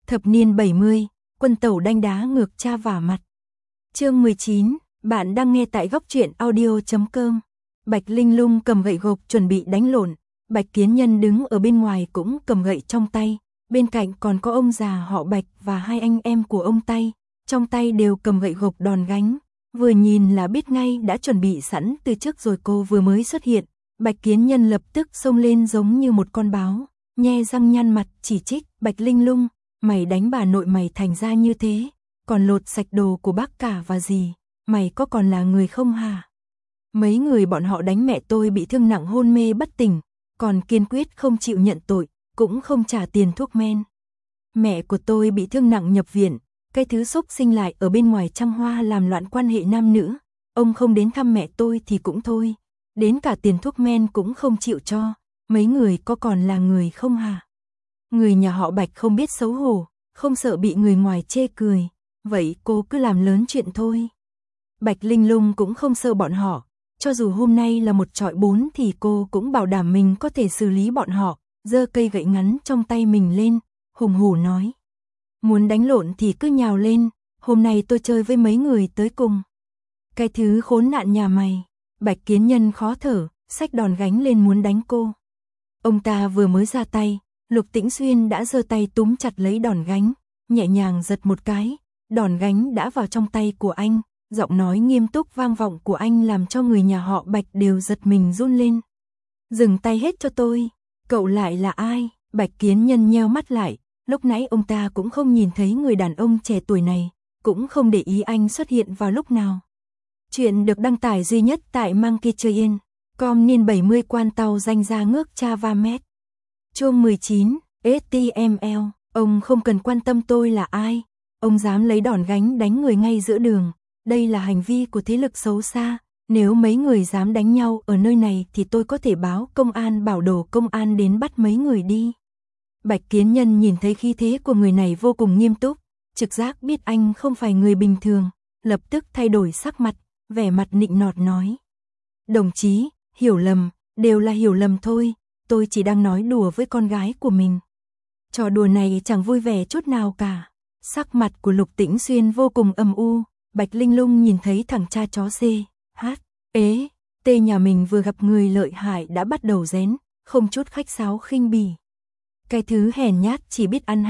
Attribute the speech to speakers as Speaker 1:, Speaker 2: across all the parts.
Speaker 1: Thập niên 70, quân tẩu đanh đá ngược cha vả mặt. Chương 19, bạn đang nghe tại góc truyện audio.com. Bạch Linh Lung cầm gậy gộc chuẩn bị đánh lộn, Bạch Kiến Nhân đứng ở bên ngoài cũng cầm gậy trong tay, bên cạnh còn có ông già họ Bạch và hai anh em của ông Tây, trong tay đều cầm gậy gộc đòn gánh, vừa nhìn là biết ngay đã chuẩn bị sẵn từ trước rồi. Cô vừa mới xuất hiện, Bạch Kiến Nhân lập tức xông lên giống như một con báo, nhe răng nhăn mặt chỉ trích, Bạch Linh Lung, mày đánh bà nội mày thành ra như thế, còn lột sạch đồ của bác cả và gì, mày có còn là người không hả? Mấy người bọn họ đánh mẹ tôi bị thương nặng hôn mê bất tỉnh, còn kiên quyết không chịu nhận tội, cũng không trả tiền thuốc men. Mẹ của tôi bị thương nặng nhập viện, cái thứ xúc sinh lại ở bên ngoài trăng hoa làm loạn quan hệ nam nữ, ông không đến thăm mẹ tôi thì cũng thôi, đến cả tiền thuốc men cũng không chịu cho, mấy người có còn là người không hả? Người nhà họ Bạch không biết xấu hổ, không sợ bị người ngoài chê cười, vậy cô cứ làm lớn chuyện thôi. Bạch Linh Lung cũng không sợ bọn họ, cho dù hôm nay là một chọi bốn thì cô cũng bảo đảm mình có thể xử lý bọn họ, giơ cây gậy ngắn trong tay mình lên, hùng hổ nói. Muốn đánh lộn thì cứ nhào lên, hôm nay tôi chơi với mấy người tới cùng. Cái thứ khốn nạn nhà mày, Bạch Kiến Nhân khó thở, xách đòn gánh lên muốn đánh cô. Ông ta vừa mới ra tay, Lục Tĩnh Xuyên đã giơ tay túm chặt lấy đòn gánh, nhẹ nhàng giật một cái, đòn gánh đã vào trong tay của anh, giọng nói nghiêm túc vang vọng của anh làm cho người nhà họ Bạch đều giật mình run lên. Dừng tay hết cho tôi, cậu lại là ai? Bạch Kiến Nhân nheo mắt lại, lúc nãy ông ta cũng không nhìn thấy người đàn ông trẻ tuổi này, cũng không để ý anh xuất hiện vào lúc nào. Chuyện được đăng tải duy nhất tại Monkey.com niên 70 quan tàu danh ra ngước cha va mét. Chương 19, HTML, ông không cần quan tâm tôi là ai, ông dám lấy đòn gánh đánh người ngay giữa đường, đây là hành vi của thế lực xấu xa, nếu mấy người dám đánh nhau ở nơi này thì tôi có thể báo công an bảo đồ công an đến bắt mấy người đi. Bạch Kiến Nhân nhìn thấy khí thế của người này vô cùng nghiêm túc, trực giác biết anh không phải người bình thường, lập tức thay đổi sắc mặt, vẻ mặt nịnh nọt nói. Đồng chí, hiểu lầm, đều là hiểu lầm thôi, tôi chỉ đang nói đùa với con gái của mình. Trò đùa này chẳng vui vẻ chút nào cả. Sắc mặt của Lục Tĩnh Xuyên vô cùng âm u, Bạch Linh Lung nhìn thấy thằng cha chó tê nhà mình vừa gặp người lợi hại đã bắt đầu rén, không chút khách sáo khinh bỉ. Cái thứ hèn nhát chỉ biết ăn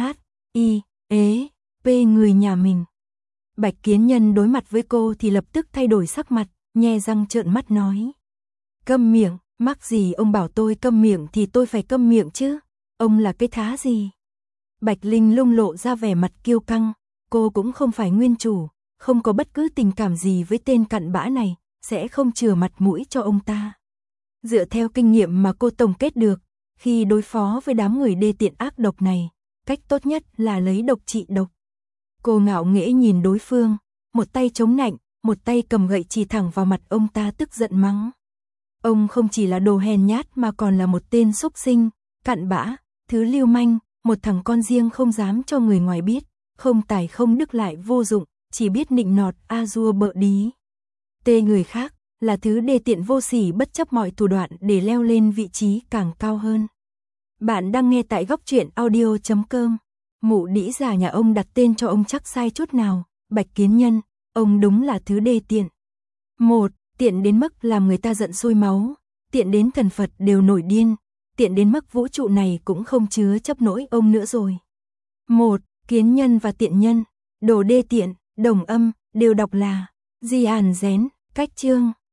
Speaker 1: người nhà mình. Bạch Kiến Nhân đối mặt với cô thì lập tức thay đổi sắc mặt, nhe răng trợn mắt nói. Câm miệng, mắc gì ông bảo tôi câm miệng thì tôi phải câm miệng chứ, ông là cái thá gì? Bạch Linh Lung lộ ra vẻ mặt kiêu căng, cô cũng không phải nguyên chủ, không có bất cứ tình cảm gì với tên cặn bã này, sẽ không chừa mặt mũi cho ông ta. Dựa theo kinh nghiệm mà cô tổng kết được, khi đối phó với đám người đê tiện ác độc này, cách tốt nhất là lấy độc trị độc. Cô ngạo nghễ nhìn đối phương, một tay chống nạnh, một tay cầm gậy chỉ thẳng vào mặt ông ta tức giận mắng. Ông không chỉ là đồ hèn nhát mà còn là một tên xúc sinh, cặn bã, thứ lưu manh, một thằng con riêng không dám cho người ngoài biết, không tài không đức lại vô dụng, chỉ biết nịnh nọt a-dua bợ đí. Tê người khác, là thứ đê tiện vô sỉ bất chấp mọi thủ đoạn để leo lên vị trí càng cao hơn. Bạn đang nghe tại góc truyện audio.com. Mụ đĩ già nhà ông đặt tên cho ông chắc sai chút nào, Bạch Kiến Nhân, ông đúng là thứ đê tiện. Một, tiện đến mức làm người ta giận sôi máu, tiện đến thần Phật đều nổi điên, tiện đến mức vũ trụ này cũng không chứa chấp nổi ông nữa rồi. Một, Kiến Nhân và tiện nhân, đồ đê tiện, đồng âm, đều đọc là Di Ản Rén, cách chương.